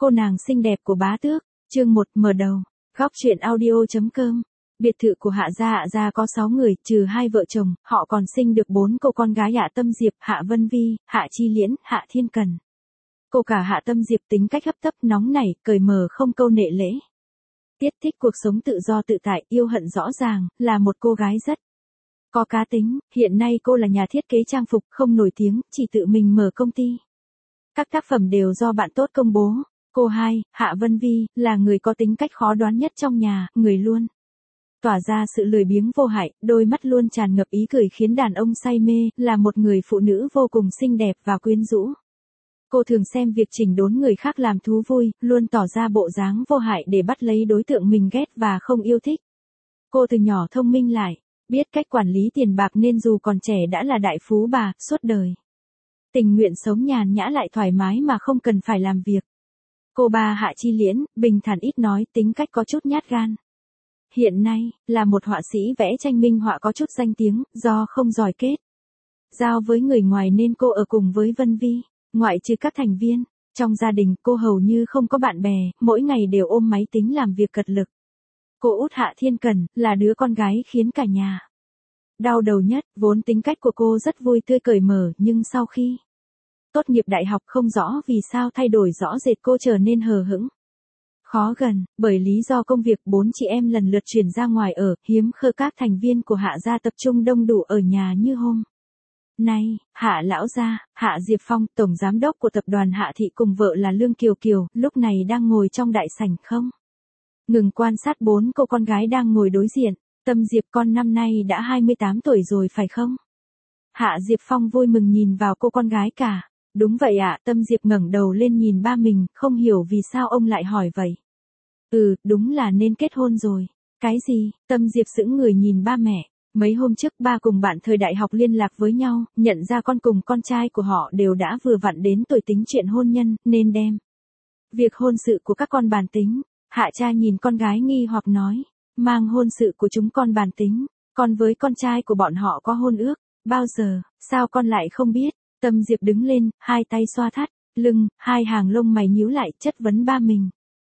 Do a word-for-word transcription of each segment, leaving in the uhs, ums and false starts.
Cô nàng xinh đẹp của bá tước, chương một mở đầu, góc truyện audio.com. Biệt thự của Hạ gia Hạ gia có sáu người, trừ hai vợ chồng, họ còn sinh được bốn cô con gái Hạ Tâm Diệp, Hạ Vân Vi, Hạ Chi Liễn, Hạ Thiên Cần. Cô cả Hạ Tâm Diệp tính cách hấp tấp nóng nảy, cởi mở không câu nệ lễ. Tiết thích cuộc sống tự do tự tại, yêu hận rõ ràng, là một cô gái rất có cá tính. Hiện nay cô là nhà thiết kế trang phục, không nổi tiếng, chỉ tự mình mở công ty. Các tác phẩm đều do bạn tốt công bố. Cô hai, Hạ Vân Vi, là người có tính cách khó đoán nhất trong nhà, người luôn tỏa ra sự lười biếng vô hại, đôi mắt luôn tràn ngập ý cười khiến đàn ông say mê, là một người phụ nữ vô cùng xinh đẹp và quyến rũ. Cô thường xem việc chỉnh đốn người khác làm thú vui, luôn tỏ ra bộ dáng vô hại để bắt lấy đối tượng mình ghét và không yêu thích. Cô từ nhỏ thông minh lại, biết cách quản lý tiền bạc nên dù còn trẻ đã là đại phú bà, suốt đời tình nguyện sống nhàn nhã lại thoải mái mà không cần phải làm việc. Cô ba Hạ Chi Liễn, bình thản ít nói, tính cách có chút nhát gan. Hiện nay, là một họa sĩ vẽ tranh minh họa có chút danh tiếng, do không giỏi kết giao với người ngoài nên cô ở cùng với Vân Vi, ngoại trừ các thành viên. Trong gia đình, cô hầu như không có bạn bè, mỗi ngày đều ôm máy tính làm việc cật lực. Cô út Hạ Thiên Cần, là đứa con gái khiến cả nhà đau đầu nhất, vốn tính cách của cô rất vui tươi cởi mở, nhưng sau khi tốt nghiệp đại học không rõ vì sao thay đổi rõ rệt, cô trở nên hờ hững, khó gần, bởi lý do công việc bốn chị em lần lượt chuyển ra ngoài ở, hiếm khơi các thành viên của Hạ gia tập trung đông đủ ở nhà như hôm nay. Hạ lão gia, Hạ Diệp Phong, tổng giám đốc của tập đoàn Hạ thị cùng vợ là Lương Kiều Kiều, lúc này đang ngồi trong đại sảnh không ngừng quan sát bốn cô con gái đang ngồi đối diện. Tâm Diệp, con năm nay đã hai mươi tám tuổi rồi phải không? Hạ Diệp Phong vui mừng nhìn vào cô con gái cả. Đúng vậy ạ. Tâm Diệp ngẩng đầu lên nhìn ba mình, không hiểu vì sao ông lại hỏi vậy. Ừ, đúng là nên kết hôn rồi. Cái gì? Tâm Diệp sững người nhìn ba mẹ. Mấy hôm trước ba cùng bạn thời đại học liên lạc với nhau, nhận ra con cùng con trai của họ đều đã vừa vặn đến tuổi tính chuyện hôn nhân, nên đem việc hôn sự của các con bàn tính. Hạ cha nhìn con gái nghi hoặc nói, mang hôn sự của chúng con bàn tính, con với con trai của bọn họ có hôn ước, bao giờ, sao con lại không biết? Tâm Diệp đứng lên, hai tay xoa thắt lưng, hai hàng lông mày nhíu lại, chất vấn ba mình.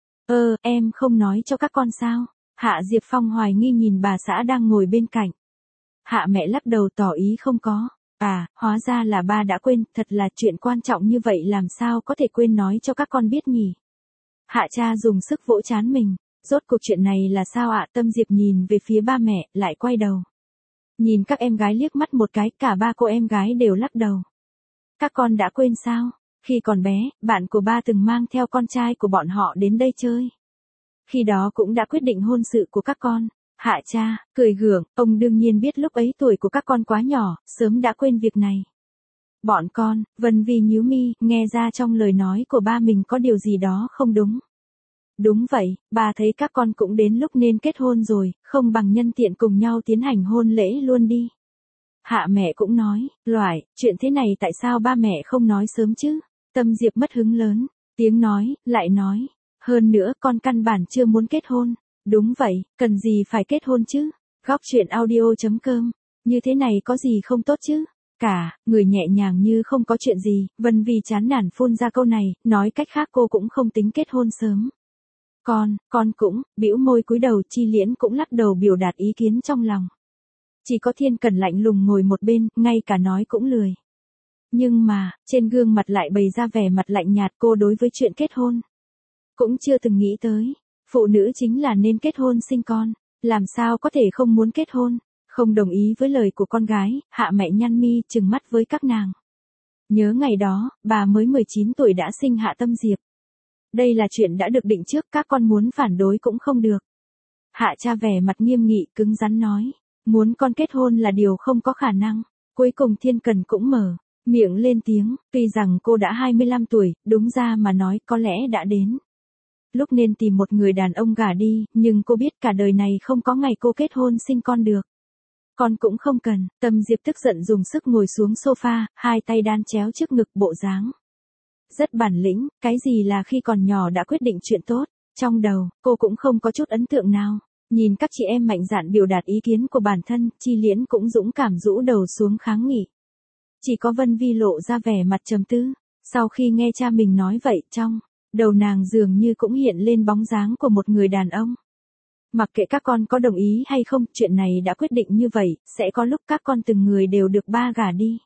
Ơ, em không nói cho các con sao? Hạ Diệp Phong hoài nghi nhìn bà xã đang ngồi bên cạnh. Hạ mẹ lắc đầu tỏ ý không có. À, hóa ra là ba đã quên, thật là chuyện quan trọng như vậy làm sao có thể quên nói cho các con biết nhỉ? Hạ cha dùng sức vỗ trán mình. Rốt cuộc chuyện này là sao ạ? Tâm Diệp nhìn về phía ba mẹ, lại quay đầu nhìn các em gái liếc mắt một cái, cả ba cô em gái đều lắc đầu. Các con đã quên sao? Khi còn bé, bạn của ba từng mang theo con trai của bọn họ đến đây chơi. Khi đó cũng đã quyết định hôn sự của các con. Hạ cha cười gượng, ông đương nhiên biết lúc ấy tuổi của các con quá nhỏ, sớm đã quên việc này. Bọn con, Vân Vi nhíu mi, nghe ra trong lời nói của ba mình có điều gì đó không đúng. Đúng vậy, bà thấy các con cũng đến lúc nên kết hôn rồi, không bằng nhân tiện cùng nhau tiến hành hôn lễ luôn đi. Hạ mẹ cũng nói, loại, chuyện thế này tại sao ba mẹ không nói sớm chứ? Tâm Diệp mất hứng lớn, tiếng nói, lại nói. Hơn nữa con căn bản chưa muốn kết hôn. Đúng vậy, cần gì phải kết hôn chứ? Góc truyện audio.com, như thế này có gì không tốt chứ? Cả, người nhẹ nhàng như không có chuyện gì, Vân Vi chán nản phun ra câu này, nói cách khác cô cũng không tính kết hôn sớm. Con, con cũng, bĩu môi cúi đầu. Chi Liễn cũng lắc đầu biểu đạt ý kiến trong lòng. Chỉ có Thiên Cần lạnh lùng ngồi một bên, ngay cả nói cũng lười. Nhưng mà, trên gương mặt lại bày ra vẻ mặt lạnh nhạt, cô đối với chuyện kết hôn cũng chưa từng nghĩ tới. Phụ nữ chính là nên kết hôn sinh con, làm sao có thể không muốn kết hôn. Không đồng ý với lời của con gái, Hạ mẹ nhăn mi trừng mắt với các nàng. Nhớ ngày đó, bà mới mười chín tuổi đã sinh Hạ Tâm Diệp. Đây là chuyện đã được định trước, các con muốn phản đối cũng không được. Hạ cha vẻ mặt nghiêm nghị, cứng rắn nói, muốn con kết hôn là điều không có khả năng. Cuối cùng Thiên Cần cũng mở miệng lên tiếng, tuy rằng cô đã hai mươi lăm tuổi, đúng ra mà nói có lẽ đã đến lúc nên tìm một người đàn ông gả đi, nhưng cô biết cả đời này không có ngày cô kết hôn sinh con được. Con cũng không cần. Tâm Diệp tức giận dùng sức ngồi xuống sofa, hai tay đan chéo trước ngực, bộ dáng rất bản lĩnh. Cái gì là khi còn nhỏ đã quyết định chuyện tốt? Trong đầu, cô cũng không có chút ấn tượng nào. Nhìn các chị em mạnh dạn biểu đạt ý kiến của bản thân, Chi Liễn cũng dũng cảm rũ đầu xuống kháng nghị. Chỉ có Vân Vi lộ ra vẻ mặt trầm tư. Sau khi nghe cha mình nói vậy, trong Đầu nàng dường như cũng hiện lên bóng dáng của một người đàn ông. Mặc kệ các con có đồng ý hay không, chuyện này đã quyết định như vậy, sẽ có lúc các con từng người đều được ba gả đi.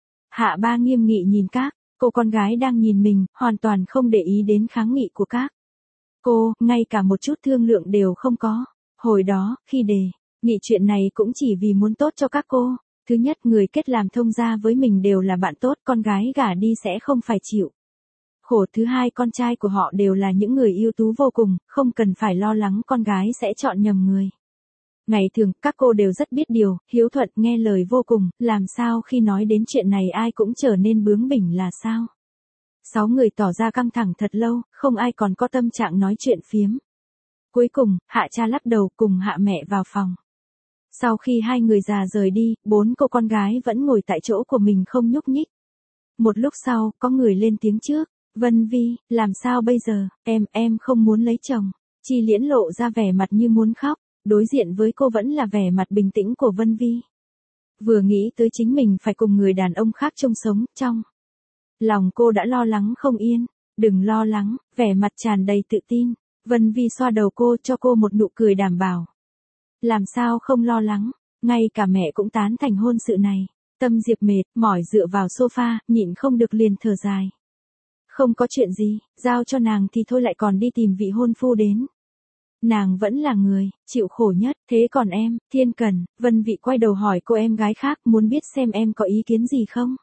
Hạ ba nghiêm nghị nhìn các cô con gái đang nhìn mình, hoàn toàn không để ý đến kháng nghị của các cô, ngay cả một chút thương lượng đều không có. Hồi đó, khi đề nghị chuyện này cũng chỉ vì muốn tốt cho các cô. Thứ nhất, người kết làm thông gia với mình đều là bạn tốt, con gái gả đi sẽ không phải chịu khổ. Thứ hai, con trai của họ đều là những người ưu tú vô cùng, không cần phải lo lắng con gái sẽ chọn nhầm người. Ngày thường, các cô đều rất biết điều, hiếu thuận, nghe lời vô cùng, làm sao khi nói đến chuyện này ai cũng trở nên bướng bỉnh là sao? Sáu người tỏ ra căng thẳng thật lâu, không ai còn có tâm trạng nói chuyện phiếm. Cuối cùng, Hạ cha lắc đầu cùng Hạ mẹ vào phòng. Sau khi hai người già rời đi, bốn cô con gái vẫn ngồi tại chỗ của mình không nhúc nhích. Một lúc sau, có người lên tiếng trước. Vân Vi, làm sao bây giờ, em, em không muốn lấy chồng. Chi Liễn lộ ra vẻ mặt như muốn khóc, đối diện với cô vẫn là vẻ mặt bình tĩnh của Vân Vi. Vừa nghĩ tới chính mình phải cùng người đàn ông khác chung sống, trong lòng cô đã lo lắng không yên. Đừng lo lắng, vẻ mặt tràn đầy tự tin. Vân Vi xoa đầu cô cho cô một nụ cười đảm bảo. Làm sao không lo lắng, ngay cả mẹ cũng tán thành hôn sự này. Tâm Diệp mệt, mỏi dựa vào sofa, nhịn không được liền thở dài. Không có chuyện gì, giao cho nàng thì thôi lại còn đi tìm vị hôn phu đến. Nàng vẫn là người, chịu khổ nhất, thế còn em, Thiên Cần, Vân Vị quay đầu hỏi cô em gái khác muốn biết xem em có ý kiến gì không?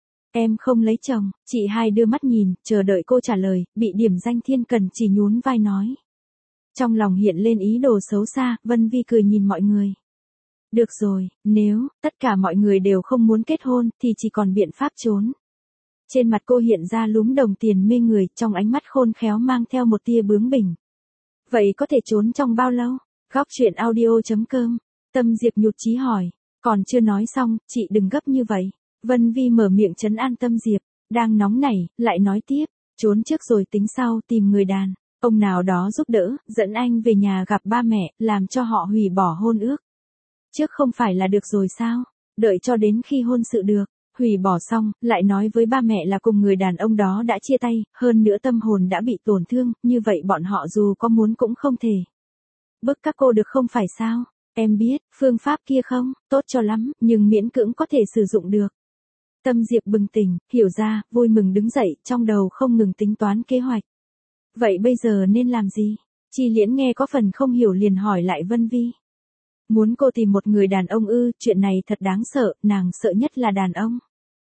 Em không lấy chồng, chị hai đưa mắt nhìn, chờ đợi cô trả lời, bị điểm danh Thiên Cần chỉ nhún vai nói. Trong lòng hiện lên ý đồ xấu xa, Vân Vi cười nhìn mọi người. Được rồi, nếu tất cả mọi người đều không muốn kết hôn thì chỉ còn biện pháp trốn. Trên mặt cô hiện ra lúm đồng tiền mê người, trong ánh mắt khôn khéo mang theo một tia bướng bỉnh. Vậy có thể trốn trong bao lâu? Góc truyện audio chấm com. Tâm Diệp nhụt chí hỏi. Còn chưa nói xong, chị đừng gấp như vậy. Vân Vi mở miệng trấn an Tâm Diệp. Đang nóng nảy, lại nói tiếp. Trốn trước rồi tính sau, tìm người đàn ông nào đó giúp đỡ, dẫn anh về nhà gặp ba mẹ, làm cho họ hủy bỏ hôn ước. Trước không phải là được rồi sao? Đợi cho đến khi hôn sự được. Hủy bỏ xong, lại nói với ba mẹ là cùng người đàn ông đó đã chia tay, hơn nữa tâm hồn đã bị tổn thương, như vậy bọn họ dù có muốn cũng không thể bức các cô được không phải sao? Em biết, phương pháp kia không tốt cho lắm, nhưng miễn cưỡng có thể sử dụng được. Tâm Diệp bừng tỉnh, hiểu ra, vui mừng đứng dậy, trong đầu không ngừng tính toán kế hoạch. Vậy bây giờ nên làm gì? Chi Liễn nghe có phần không hiểu liền hỏi lại Vân Vi. Muốn cô tìm một người đàn ông ư, chuyện này thật đáng sợ, nàng sợ nhất là đàn ông.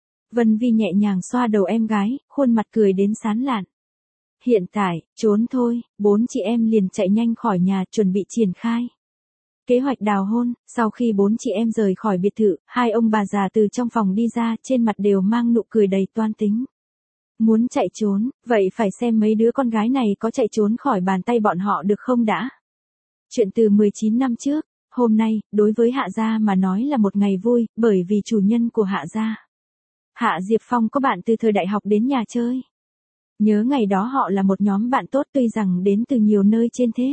Vân Vi nhẹ nhàng xoa đầu em gái, khuôn mặt cười đến sán lạn. Hiện tại, trốn thôi, bốn chị em liền chạy nhanh khỏi nhà, chuẩn bị triển khai kế hoạch đào hôn. Sau khi bốn chị em rời khỏi biệt thự, hai ông bà già từ trong phòng đi ra, trên mặt đều mang nụ cười đầy toan tính. Muốn chạy trốn, vậy phải xem mấy đứa con gái này có chạy trốn khỏi bàn tay bọn họ được không đã. Chuyện từ mười chín năm trước. Hôm nay, đối với Hạ gia mà nói là một ngày vui, bởi vì chủ nhân của Hạ gia, Hạ Diệp Phong có bạn từ thời đại học đến nhà chơi. Nhớ ngày đó họ là một nhóm bạn tốt tuy rằng đến từ nhiều nơi trên thế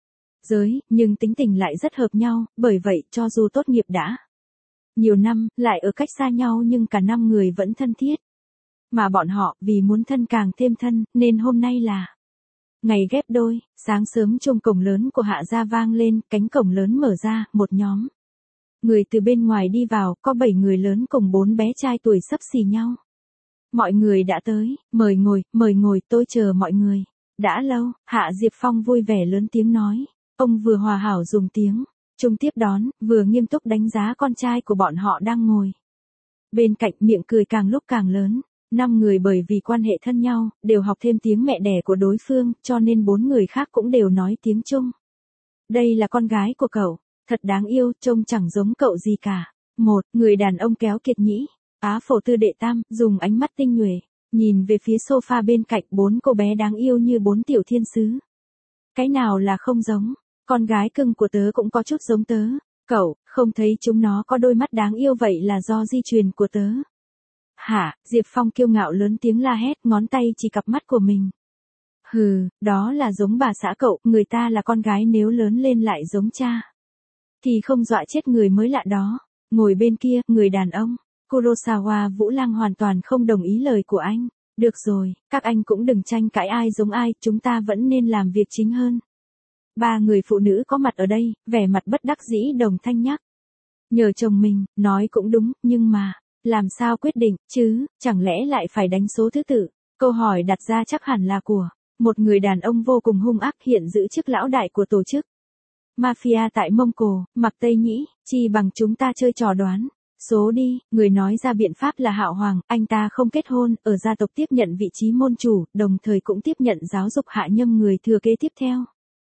giới, nhưng tính tình lại rất hợp nhau, bởi vậy cho dù tốt nghiệp đã nhiều năm, lại ở cách xa nhau nhưng cả năm người vẫn thân thiết. Mà bọn họ, vì muốn thân càng thêm thân, nên hôm nay là ngày ghép đôi. Sáng sớm chuông cổng lớn của Hạ gia vang lên, cánh cổng lớn mở ra, một nhóm người từ bên ngoài đi vào, có bảy người lớn cùng bốn bé trai tuổi xấp xì nhau. Mọi người đã tới, mời ngồi, mời ngồi, tôi chờ mọi người đã lâu. Hạ Diệp Phong vui vẻ lớn tiếng nói. Ông vừa hòa hảo dùng tiếng Trung tiếp đón, vừa nghiêm túc đánh giá con trai của bọn họ đang ngồi bên cạnh, miệng cười càng lúc càng lớn. Năm người bởi vì quan hệ thân nhau, đều học thêm tiếng mẹ đẻ của đối phương, cho nên bốn người khác cũng đều nói tiếng Trung. Đây là con gái của cậu, thật đáng yêu, trông chẳng giống cậu gì cả. Một, người đàn ông kéo Kiệt Nhĩ, Á Phổ Tư đệ tam, dùng ánh mắt tinh nhuệ, nhìn về phía sofa bên cạnh bốn cô bé đáng yêu như bốn tiểu thiên sứ. Cái nào là không giống, con gái cưng của tớ cũng có chút giống tớ. Cậu, không thấy chúng nó có đôi mắt đáng yêu vậy là do di truyền của tớ. Hả, Diệp Phong kiêu ngạo lớn tiếng la hét, ngón tay chỉ cặp mắt của mình. Hừ, đó là giống bà xã cậu, người ta là con gái nếu lớn lên lại giống cha thì không dọa chết người mới lạ đó. Ngồi bên kia, người đàn ông, Kurosawa Vũ Lang hoàn toàn không đồng ý lời của anh. Được rồi, các anh cũng đừng tranh cãi ai giống ai, chúng ta vẫn nên làm việc chính hơn. Ba người phụ nữ có mặt ở đây, vẻ mặt bất đắc dĩ đồng thanh nhắc. Nhờ chồng mình, nói cũng đúng, nhưng mà, làm sao quyết định, chứ, chẳng lẽ lại phải đánh số thứ tự? Câu hỏi đặt ra chắc hẳn là của một người đàn ông vô cùng hung ác hiện giữ chức lão đại của tổ chức Mafia tại Mông Cổ, Mạc Tây Nhĩ, chi bằng chúng ta chơi trò đoán. Số đi, người nói ra biện pháp là Hạo Hoàng, anh ta không kết hôn, ở gia tộc tiếp nhận vị trí môn chủ, đồng thời cũng tiếp nhận giáo dục Hạ Nhâm người thừa kế tiếp theo.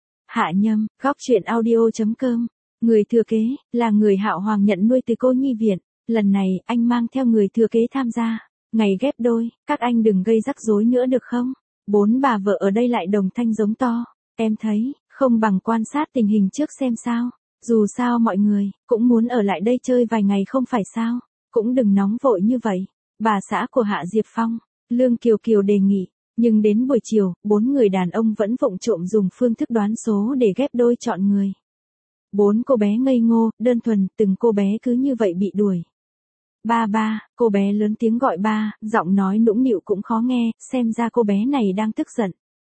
Hạ Nhâm, góc truyện audio.com. Người thừa kế, là người Hạo Hoàng nhận nuôi từ cô nhi viện. Lần này, anh mang theo người thừa kế tham gia. Ngày ghép đôi, các anh đừng gây rắc rối nữa được không? Bốn bà vợ ở đây lại đồng thanh giống to. Em thấy, không bằng quan sát tình hình trước xem sao. Dù sao mọi người, cũng muốn ở lại đây chơi vài ngày không phải sao. Cũng đừng nóng vội như vậy. Bà xã của Hạ Diệp Phong, Lương Kiều Kiều đề nghị. Nhưng đến buổi chiều, bốn người đàn ông vẫn vụng trộm dùng phương thức đoán số để ghép đôi chọn người. Bốn cô bé ngây ngô, đơn thuần, từng cô bé cứ như vậy bị đuổi. Ba ba, cô bé lớn tiếng gọi ba, giọng nói nũng nịu cũng khó nghe, xem ra cô bé này đang tức giận.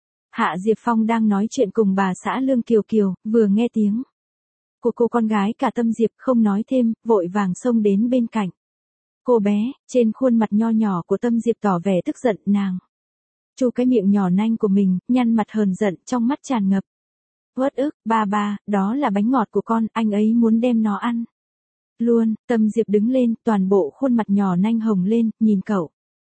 Hạ Diệp Phong đang nói chuyện cùng bà xã Lương Kiều Kiều, vừa nghe tiếng của cô con gái cả tâm Diệp không nói thêm, vội vàng xông đến bên cạnh. Cô bé, trên khuôn mặt nho nhỏ của tâm Diệp tỏ vẻ tức giận, nàng chu cái miệng nhỏ nanh của mình, nhăn mặt hờn giận, trong mắt tràn ngập uất ức. Ba ba, đó là bánh ngọt của con, anh ấy muốn đem nó ăn luôn. Tâm Diệp đứng lên, toàn bộ khuôn mặt nhỏ nanh hồng lên, nhìn cậu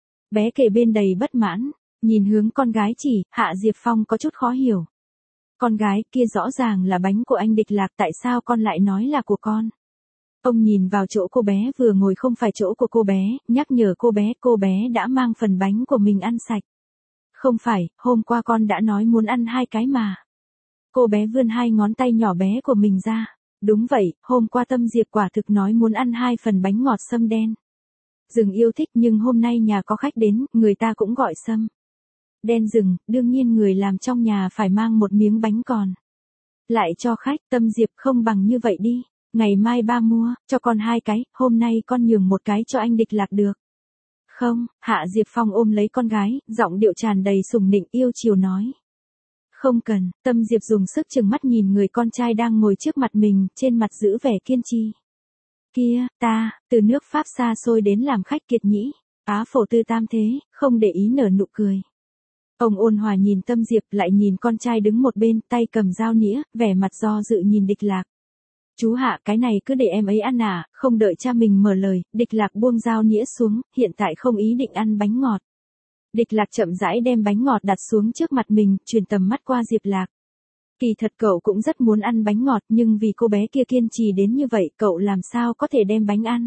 bé kề bên đầy bất mãn, nhìn hướng con gái chỉ. Hạ Diệp Phong có chút khó hiểu. Con gái kia rõ ràng là bánh của anh Địch Lạc, tại sao con lại nói là của con? Ông nhìn vào chỗ cô bé vừa ngồi không phải chỗ của cô bé, nhắc nhở cô bé, cô bé đã mang phần bánh của mình ăn sạch. Không phải, hôm qua con đã nói muốn ăn hai cái mà. Cô bé vươn hai ngón tay nhỏ bé của mình ra. Đúng vậy, hôm qua Tâm Diệp quả thực nói muốn ăn hai phần bánh ngọt sâm đen rừng yêu thích, nhưng hôm nay nhà có khách đến, người ta cũng gọi sâm đen rừng, đương nhiên người làm trong nhà phải mang một miếng bánh còn lại cho khách. Tâm Diệp, không bằng như vậy đi, ngày mai ba mua cho con hai cái, hôm nay con nhường một cái cho anh Địch Lạc được không? Hạ Diệp Phong ôm lấy con gái, giọng điệu tràn đầy sủng nịnh yêu chiều nói. Không cần. Tâm Diệp dùng sức trừng mắt nhìn người con trai đang ngồi trước mặt mình, trên mặt giữ vẻ kiên trì. Kia, ta, từ nước Pháp xa xôi đến làm khách kiệt nhĩ, Á Phổ Tư Tam thế, không để ý nở nụ cười. Ông ôn hòa nhìn Tâm Diệp, lại nhìn con trai đứng một bên, tay cầm dao nĩa, vẻ mặt do dự nhìn Địch Lạc. Chú Hạ, cái này cứ để em ấy ăn à? Không đợi cha mình mở lời, Địch Lạc buông dao nĩa xuống, hiện tại không ý định ăn bánh ngọt. Địch Lạc chậm rãi đem bánh ngọt đặt xuống trước mặt mình, truyền tầm mắt qua Diệp Lạc. Kỳ thật cậu cũng rất muốn ăn bánh ngọt, nhưng vì cô bé kia kiên trì đến như vậy, cậu làm sao có thể đem bánh ăn.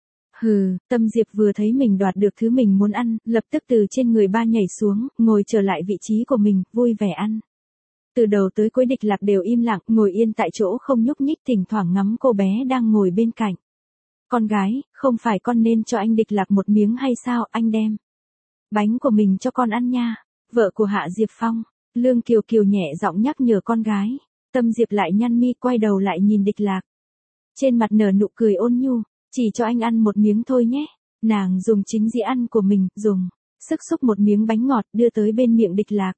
Hừ, Tâm Diệp vừa thấy mình đoạt được thứ mình muốn ăn, lập tức từ trên người ba nhảy xuống, ngồi trở lại vị trí của mình, vui vẻ ăn. Từ đầu tới cuối Địch Lạc đều im lặng, ngồi yên tại chỗ không nhúc nhích, thỉnh thoảng ngắm cô bé đang ngồi bên cạnh. Con gái, không phải con nên cho anh Địch Lạc một miếng hay sao, anh đem bánh của mình cho con ăn nha. Vợ của Hạ Diệp Phong, Lương Kiều Kiều nhẹ giọng nhắc nhở con gái. Tâm Diệp lại nhăn mi, quay đầu lại nhìn Địch Lạc. Trên mặt nở nụ cười ôn nhu, chỉ cho anh ăn một miếng thôi nhé. Nàng dùng chính dĩa ăn của mình, dùng sức xúc một miếng bánh ngọt đưa tới bên miệng Địch Lạc.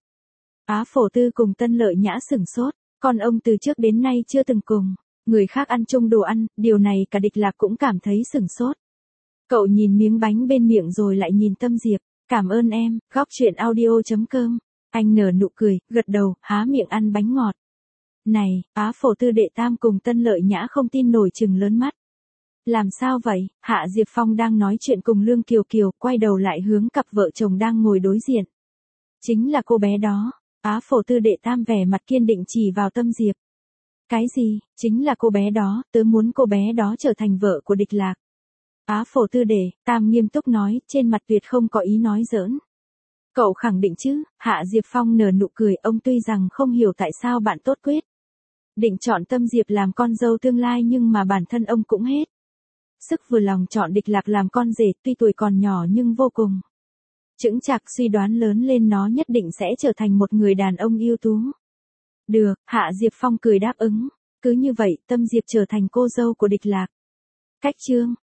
Á Phổ Tư cùng Tân Lợi Nhã sửng sốt, con ông từ trước đến nay chưa từng cùng người khác ăn chung đồ ăn, điều này cả Địch Lạc cũng cảm thấy sửng sốt. Cậu nhìn miếng bánh bên miệng rồi lại nhìn Tâm Diệp. Cảm ơn em, góc truyện audio.com. Anh nở nụ cười, gật đầu, há miệng ăn bánh ngọt. Này, Á Phổ Tư đệ tam cùng Tân Lợi Nhã không tin nổi trừng lớn mắt. Làm sao vậy? Hạ Diệp Phong đang nói chuyện cùng Lương Kiều Kiều, quay đầu lại hướng cặp vợ chồng đang ngồi đối diện. Chính là cô bé đó. Á Phổ Tư đệ tam vẻ mặt kiên định chỉ vào Tâm Diệp. Cái gì? Chính là cô bé đó, tớ muốn cô bé đó trở thành vợ của Địch Lạc. Á Phổ Tư đệ tam nghiêm túc nói, trên mặt tuyệt không có ý nói giỡn. Cậu khẳng định chứ? Hạ Diệp Phong nở nụ cười, ông tuy rằng không hiểu tại sao bạn tốt quyết định chọn Tâm Diệp làm con dâu tương lai, nhưng mà bản thân ông cũng hết sức vừa lòng chọn Địch Lạc làm con rể, tuy tuổi còn nhỏ nhưng vô cùng chững chạc, suy đoán lớn lên nó nhất định sẽ trở thành một người đàn ông ưu tú. Được, Hạ Diệp Phong cười đáp ứng. Cứ như vậy, Tâm Diệp trở thành cô dâu của Địch Lạc. Cách chương